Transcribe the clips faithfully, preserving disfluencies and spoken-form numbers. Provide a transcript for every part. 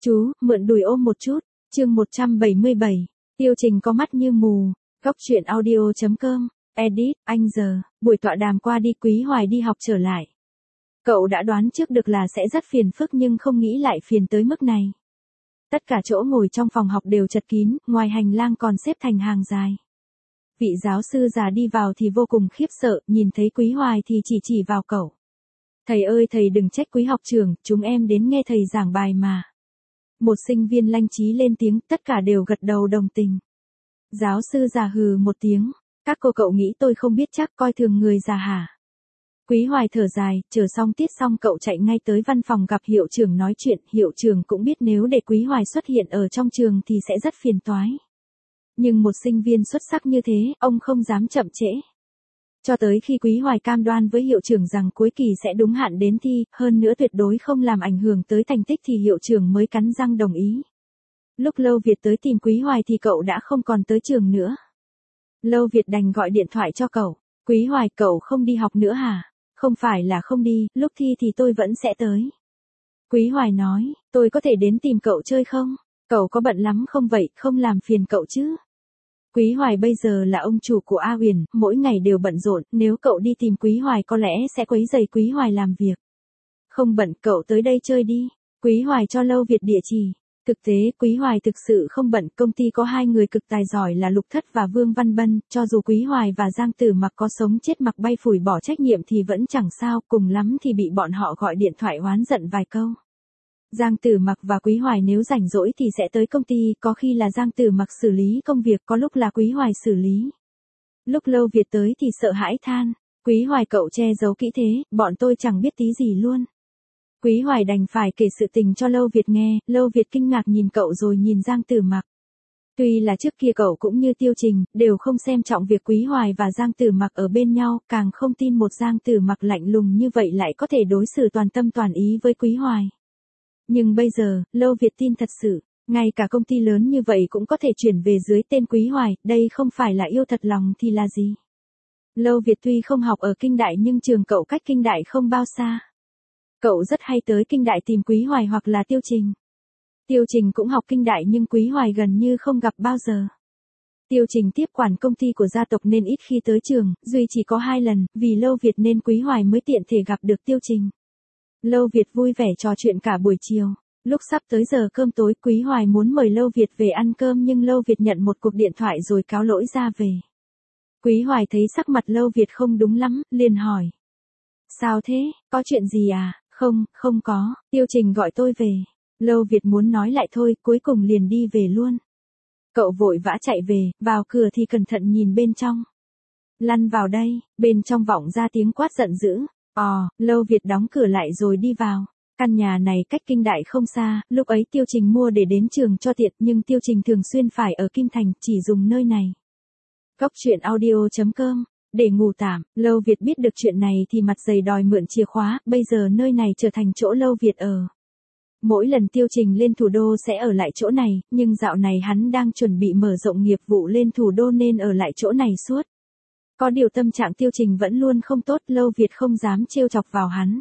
Chú, mượn đùi ôm một chút. Chương một trăm bảy mươi bảy. Tiêu Trình có mắt như mù. Góc truyện audio chấm com. Edit, anh giờ. Buổi tọa đàm qua đi, Quý Hoài đi học trở lại. Cậu đã đoán trước được là sẽ rất phiền phức nhưng không nghĩ lại phiền tới mức này. Tất cả chỗ ngồi trong phòng học đều chật kín, ngoài hành lang còn xếp thành hàng dài. Vị giáo sư già đi vào thì vô cùng khiếp sợ, nhìn thấy Quý Hoài thì chỉ chỉ vào cậu. Thầy ơi thầy đừng trách Quý học trưởng, chúng em đến nghe thầy giảng bài mà. Một sinh viên lanh trí lên tiếng, tất cả đều gật đầu đồng tình. Giáo sư già hừ một tiếng, các cô cậu nghĩ tôi không biết chắc coi thường người già hả? Quý Hoài thở dài, chờ xong tiết xong cậu chạy ngay tới văn phòng gặp hiệu trưởng nói chuyện, hiệu trưởng cũng biết nếu để Quý Hoài xuất hiện ở trong trường thì sẽ rất phiền toái. Nhưng một sinh viên xuất sắc như thế, ông không dám chậm trễ. Cho tới khi Quý Hoài cam đoan với hiệu trưởng rằng cuối kỳ sẽ đúng hạn đến thi, hơn nữa tuyệt đối không làm ảnh hưởng tới thành tích thì hiệu trưởng mới cắn răng đồng ý. Lúc Lâu Việt tới tìm Quý Hoài thì cậu đã không còn tới trường nữa. Lâu Việt đành gọi điện thoại cho cậu. Quý Hoài, cậu không đi học nữa hả? Không phải là không đi, lúc thi thì tôi vẫn sẽ tới. Quý Hoài nói, tôi có thể đến tìm cậu chơi không? Cậu có bận lắm không vậy, không làm phiền cậu chứ? Quý Hoài bây giờ là ông chủ của A Huyền, mỗi ngày đều bận rộn, nếu cậu đi tìm Quý Hoài có lẽ sẽ quấy rầy Quý Hoài làm việc. Không bận, cậu tới đây chơi đi. Quý Hoài cho Lâu Việt địa chỉ. Thực tế, Quý Hoài thực sự không bận, công ty có hai người cực tài giỏi là Lục Thất và Vương Văn Bân, cho dù Quý Hoài và Giang Tử Mặc có sống chết mặc bay phủi bỏ trách nhiệm thì vẫn chẳng sao, cùng lắm thì bị bọn họ gọi điện thoại oán giận vài câu. Giang Tử Mặc và Quý Hoài nếu rảnh rỗi thì sẽ tới công ty, có khi là Giang Tử Mặc xử lý công việc, có lúc là Quý Hoài xử lý. Lúc Lâu Việt tới thì sợ hãi than, Quý Hoài cậu che giấu kỹ thế, bọn tôi chẳng biết tí gì luôn. Quý Hoài đành phải kể sự tình cho Lâu Việt nghe, Lâu Việt kinh ngạc nhìn cậu rồi nhìn Giang Tử Mặc. Tuy là trước kia cậu cũng như Tiêu Trình, đều không xem trọng việc Quý Hoài và Giang Tử Mặc ở bên nhau, càng không tin một Giang Tử Mặc lạnh lùng như vậy lại có thể đối xử toàn tâm toàn ý với Quý Hoài. Nhưng bây giờ, Lâu Việt tin thật sự, ngay cả công ty lớn như vậy cũng có thể chuyển về dưới tên Quý Hoài, đây không phải là yêu thật lòng thì là gì? Lâu Việt tuy không học ở Kinh Đại nhưng trường cậu cách Kinh Đại không bao xa. Cậu rất hay tới Kinh Đại tìm Quý Hoài hoặc là Tiêu Trình. Tiêu Trình cũng học Kinh Đại nhưng Quý Hoài gần như không gặp bao giờ. Tiêu Trình tiếp quản công ty của gia tộc nên ít khi tới trường, duy chỉ có hai lần, vì Lâu Việt nên Quý Hoài mới tiện thể gặp được Tiêu Trình. Lâu Việt vui vẻ trò chuyện cả buổi chiều. Lúc sắp tới giờ cơm tối, Quý Hoài muốn mời Lâu Việt về ăn cơm nhưng Lâu Việt nhận một cuộc điện thoại rồi cáo lỗi ra về. Quý Hoài thấy sắc mặt Lâu Việt không đúng lắm, liền hỏi. Sao thế, có chuyện gì à? Không, không có, Tiêu Trình gọi tôi về. Lâu Việt muốn nói lại thôi, cuối cùng liền đi về luôn. Cậu vội vã chạy về, vào cửa thì cẩn thận nhìn bên trong. Lăn vào đây, bên trong vọng ra tiếng quát giận dữ. Ồ, Lâu Việt đóng cửa lại rồi đi vào. Căn nhà này cách Kinh Đại không xa, lúc ấy Tiêu Trình mua để đến trường cho tiện nhưng Tiêu Trình thường xuyên phải ở Kim Thành, chỉ dùng nơi này. Góc truyện audio chấm com. Để ngủ tạm, Lâu Việt biết được chuyện này thì mặt dày đòi mượn chìa khóa, bây giờ nơi này trở thành chỗ Lâu Việt ở. Mỗi lần Tiêu Trình lên thủ đô sẽ ở lại chỗ này, nhưng dạo này hắn đang chuẩn bị mở rộng nghiệp vụ lên thủ đô nên ở lại chỗ này suốt. Có điều tâm trạng Tiêu Trình vẫn luôn không tốt, Lâu Việt không dám trêu chọc vào hắn.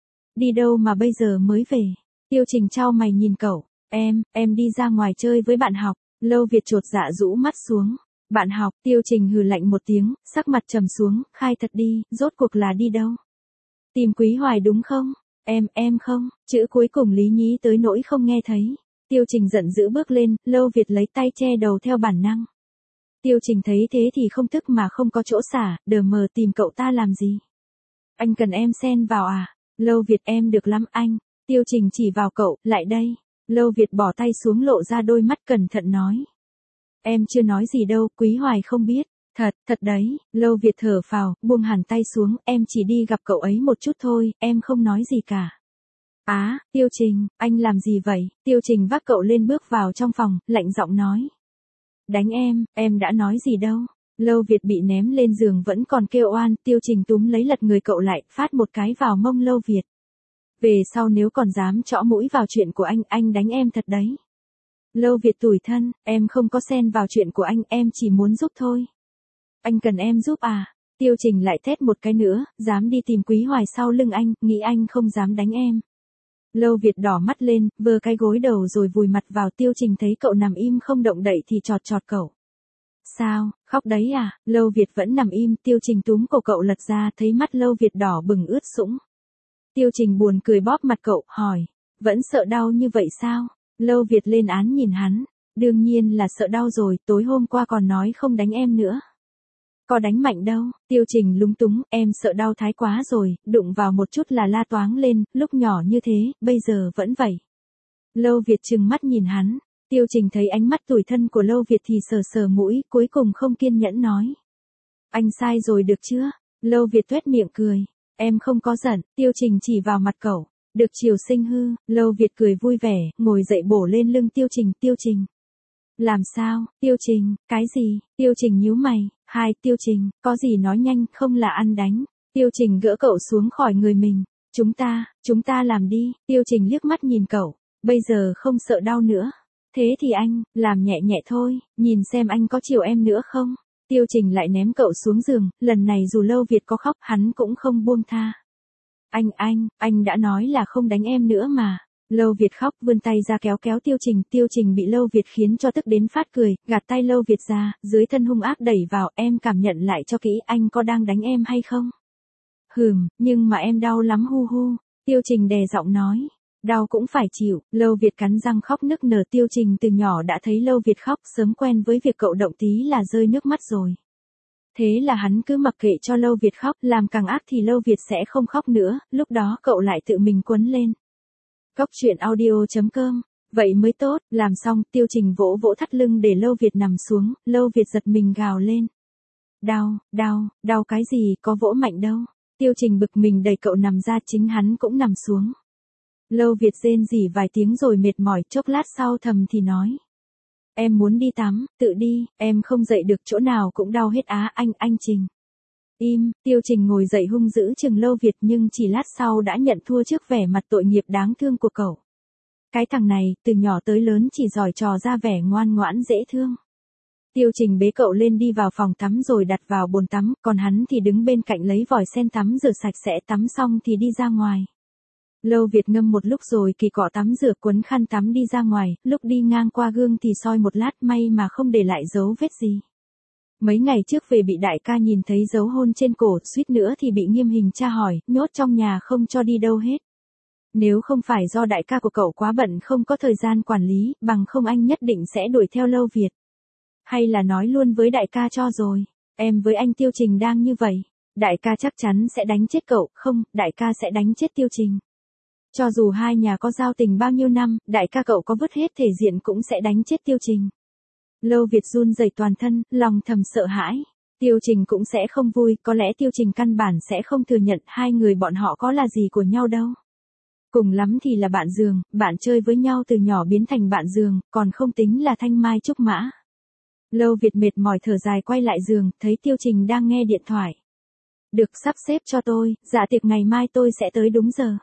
Đi đâu mà bây giờ mới về? Tiêu Trình chau mày nhìn cậu, em, em đi ra ngoài chơi với bạn học. Lâu Việt chột dạ rũ mắt xuống. Bạn học, Tiêu Trình hừ lạnh một tiếng, sắc mặt trầm xuống, khai thật đi, rốt cuộc là đi đâu? Tìm Quý Hoài đúng không? Em, em không, chữ cuối cùng lý nhí tới nỗi không nghe thấy. Tiêu Trình giận dữ bước lên, Lâu Việt lấy tay che đầu theo bản năng. Tiêu Trình thấy thế thì không tức mà không có chỗ xả, đờ mờ tìm cậu ta làm gì? Anh cần em xen vào à? Lâu Việt em được lắm anh. Tiêu Trình chỉ vào cậu, lại đây. Lâu Việt bỏ tay xuống lộ ra đôi mắt cẩn thận nói. Em chưa nói gì đâu, Quý Hoài không biết. Thật, thật đấy, Lâu Việt thở phào, buông hẳn tay xuống, em chỉ đi gặp cậu ấy một chút thôi, em không nói gì cả. Á, Tiêu Trình, anh làm gì vậy? Tiêu Trình vác cậu lên bước vào trong phòng, lạnh giọng nói. Đánh em, em đã nói gì đâu. Lâu Việt bị ném lên giường vẫn còn kêu oan, Tiêu Trình túm lấy lật người cậu lại, phát một cái vào mông Lâu Việt. Về sau nếu còn dám chõ mũi vào chuyện của anh, anh đánh em thật đấy. Lâu Việt tủi thân, em không có xen vào chuyện của anh, em chỉ muốn giúp thôi. Anh cần em giúp à? Tiêu Trình lại thét một cái nữa, dám đi tìm Quý Hoài sau lưng anh, nghĩ anh không dám đánh em. Lâu Việt đỏ mắt lên, vơ cái gối đầu rồi vùi mặt vào. Tiêu Trình thấy cậu nằm im không động đậy thì chọt chọt cậu. Sao, khóc đấy à? Lâu Việt vẫn nằm im. Tiêu Trình túm cổ cậu lật ra, thấy mắt Lâu Việt đỏ bừng ướt sũng. Tiêu Trình buồn cười bóp mặt cậu, hỏi, vẫn sợ đau như vậy sao? Lâu Việt lên án nhìn hắn, đương nhiên là sợ đau rồi, tối hôm qua còn nói không đánh em nữa. Có đánh mạnh đâu. Tiêu Trình lúng túng, em sợ đau thái quá rồi, đụng vào một chút là la toáng lên, lúc nhỏ như thế, bây giờ vẫn vậy. Lâu Việt trừng mắt nhìn hắn. Tiêu Trình thấy ánh mắt tủi thân của Lâu Việt thì sờ sờ mũi, cuối cùng không kiên nhẫn nói. Anh sai rồi được chưa? Lâu Việt tuét miệng cười. Em không có giận. Tiêu Trình chỉ vào mặt cậu. Được chiều sinh hư. Lâu Việt cười vui vẻ, ngồi dậy bổ lên lưng Tiêu Trình. Tiêu Trình. Làm sao? Tiêu Trình, cái gì? Tiêu Trình nhíu mày. Hai, Tiêu Trình, có gì nói nhanh, không là ăn đánh. Tiêu Trình gỡ cậu xuống khỏi người mình. Chúng ta, chúng ta làm đi. Tiêu Trình liếc mắt nhìn cậu. Bây giờ không sợ đau nữa. Thế thì anh, làm nhẹ nhẹ thôi, nhìn xem anh có chiều em nữa không? Tiêu Trình lại ném cậu xuống giường, lần này dù Lâu Việt có khóc hắn cũng không buông tha. Anh, anh, anh đã nói là không đánh em nữa mà. Lâu Việt khóc vươn tay ra kéo kéo Tiêu Trình. Tiêu Trình bị Lâu Việt khiến cho tức đến phát cười, gạt tay Lâu Việt ra, dưới thân hung ác đẩy vào. Em cảm nhận lại cho kỹ, anh có đang đánh em hay không? Hừm, nhưng mà em đau lắm hu hu. Tiêu Trình đè giọng nói. Đau cũng phải chịu. Lâu Việt cắn răng khóc nức nở. Tiêu Trình từ nhỏ đã thấy Lâu Việt khóc, sớm quen với việc cậu động tí là rơi nước mắt rồi. Thế là hắn cứ mặc kệ cho Lâu Việt khóc, làm càng ác thì Lâu Việt sẽ không khóc nữa, lúc đó cậu lại tự mình quấn lên. Cóc truyện audio chấm com. Vậy mới tốt. Làm xong, Tiêu Trình vỗ vỗ thắt lưng để Lâu Việt nằm xuống. Lâu Việt giật mình gào lên. Đau, đau, đau cái gì, có vỗ mạnh đâu. Tiêu Trình bực mình đẩy cậu nằm ra, chính hắn cũng nằm xuống. Lâu Việt rên rỉ vài tiếng rồi mệt mỏi, chốc lát sau thầm thì nói. Em muốn đi tắm, tự đi, em không dậy được, chỗ nào cũng đau hết á. Anh, anh Trình. Im. Tiêu Trình ngồi dậy hung dữ chừng Lâu Việt, nhưng chỉ lát sau đã nhận thua trước vẻ mặt tội nghiệp đáng thương của cậu. Cái thằng này, từ nhỏ tới lớn chỉ giỏi trò ra vẻ ngoan ngoãn dễ thương. Tiêu Trình bế cậu lên đi vào phòng tắm rồi đặt vào bồn tắm, còn hắn thì đứng bên cạnh lấy vòi sen tắm rửa sạch sẽ. Tắm xong thì đi ra ngoài. Lâu Việt ngâm một lúc rồi kỳ cọ tắm rửa quấn khăn tắm đi ra ngoài, lúc đi ngang qua gương thì soi một lát, may mà không để lại dấu vết gì. Mấy ngày trước về bị đại ca nhìn thấy dấu hôn trên cổ, suýt nữa thì bị nghiêm hình tra hỏi, nhốt trong nhà không cho đi đâu hết. Nếu không phải do đại ca của cậu quá bận không có thời gian quản lý, bằng không anh nhất định sẽ đuổi theo Lâu Việt. Hay là nói luôn với đại ca cho rồi, em với anh Tiêu Trình đang như vậy, đại ca chắc chắn sẽ đánh chết cậu, không, đại ca sẽ đánh chết Tiêu Trình. Cho dù hai nhà có giao tình bao nhiêu năm, đại ca cậu có vứt hết thể diện cũng sẽ đánh chết Tiêu Trình. Lâu Việt run rẩy toàn thân, lòng thầm sợ hãi. Tiêu Trình cũng sẽ không vui, có lẽ Tiêu Trình căn bản sẽ không thừa nhận hai người bọn họ có là gì của nhau đâu. Cùng lắm thì là bạn giường, bạn chơi với nhau từ nhỏ biến thành bạn giường, còn không tính là thanh mai trúc mã. Lâu Việt mệt mỏi thở dài quay lại giường, thấy Tiêu Trình đang nghe điện thoại. Được, sắp xếp cho tôi, dạ tiệc ngày mai tôi sẽ tới đúng giờ.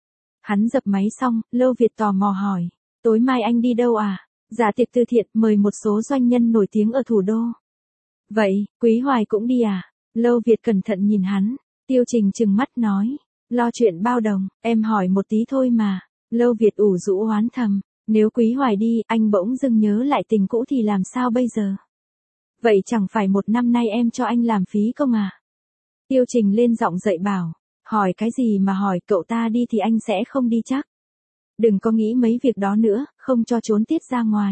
Hắn dập máy xong, Lâu Việt tò mò hỏi, tối mai anh đi đâu à? Dạ tiệc từ thiện, mời một số doanh nhân nổi tiếng ở thủ đô. Vậy, Quý Hoài cũng đi à? Lâu Việt cẩn thận nhìn hắn. Tiêu Trình trừng mắt nói, lo chuyện bao đồng, em hỏi một tí thôi mà. Lâu Việt ủ rũ oán thầm, nếu Quý Hoài đi, anh bỗng dưng nhớ lại tình cũ thì làm sao bây giờ? Vậy chẳng phải một năm nay em cho anh làm phí công à? Tiêu Trình lên giọng dậy bảo, hỏi cái gì mà hỏi, cậu ta đi thì anh sẽ không đi chắc. Đừng có nghĩ mấy việc đó nữa, không cho trốn tiết ra ngoài.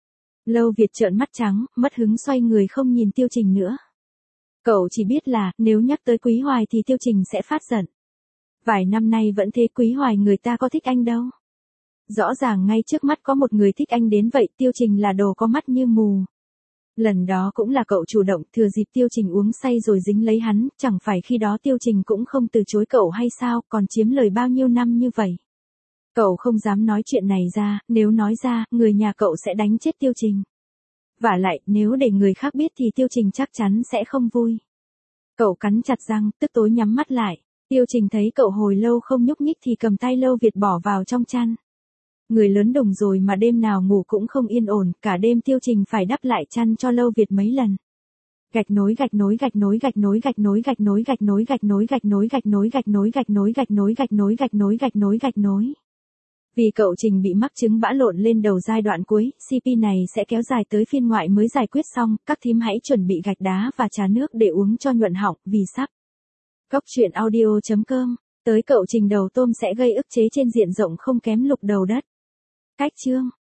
Lâu Việt trợn mắt trắng, mất hứng xoay người không nhìn Tiêu Trình nữa. Cậu chỉ biết là, nếu nhắc tới Quý Hoài thì Tiêu Trình sẽ phát giận. Vài năm nay vẫn thế, Quý Hoài người ta có thích anh đâu. Rõ ràng ngay trước mắt có một người thích anh đến vậy, Tiêu Trình là đồ có mắt như mù. Lần đó cũng là cậu chủ động, thừa dịp Tiêu Trình uống say rồi dính lấy hắn, chẳng phải khi đó Tiêu Trình cũng không từ chối cậu hay sao, còn chiếm lời bao nhiêu năm như vậy. Cậu không dám nói chuyện này ra, nếu nói ra, người nhà cậu sẽ đánh chết Tiêu Trình. Vả lại, nếu để người khác biết thì Tiêu Trình chắc chắn sẽ không vui. Cậu cắn chặt răng, tức tối nhắm mắt lại. Tiêu Trình thấy cậu hồi lâu không nhúc nhích thì cầm tay Lâu Việt bỏ vào trong chăn. Người lớn đồng rồi mà đêm nào ngủ cũng không yên ổn, cả đêm Tiêu Trình phải đắp lại chăn cho Lâu Việt mấy lần. Gạch nối gạch nối gạch nối gạch nối gạch nối gạch nối gạch nối gạch nối gạch nối gạch nối gạch nối gạch nối gạch nối gạch nối gạch nối gạch nối gạch nối. Vì cậu Trình bị mắc chứng bã lộn lên đầu giai đoạn cuối, xê pê này sẽ kéo dài tới phiên ngoại mới giải quyết xong, các thím hãy chuẩn bị gạch đá và trà nước để uống cho nhuận họng, vì sắp. Góc truyện audio chấm com, tới cậu Trình đầu tôm sẽ gây ức chế trên diện rộng không kém Lục Đầu Đất. Cách chương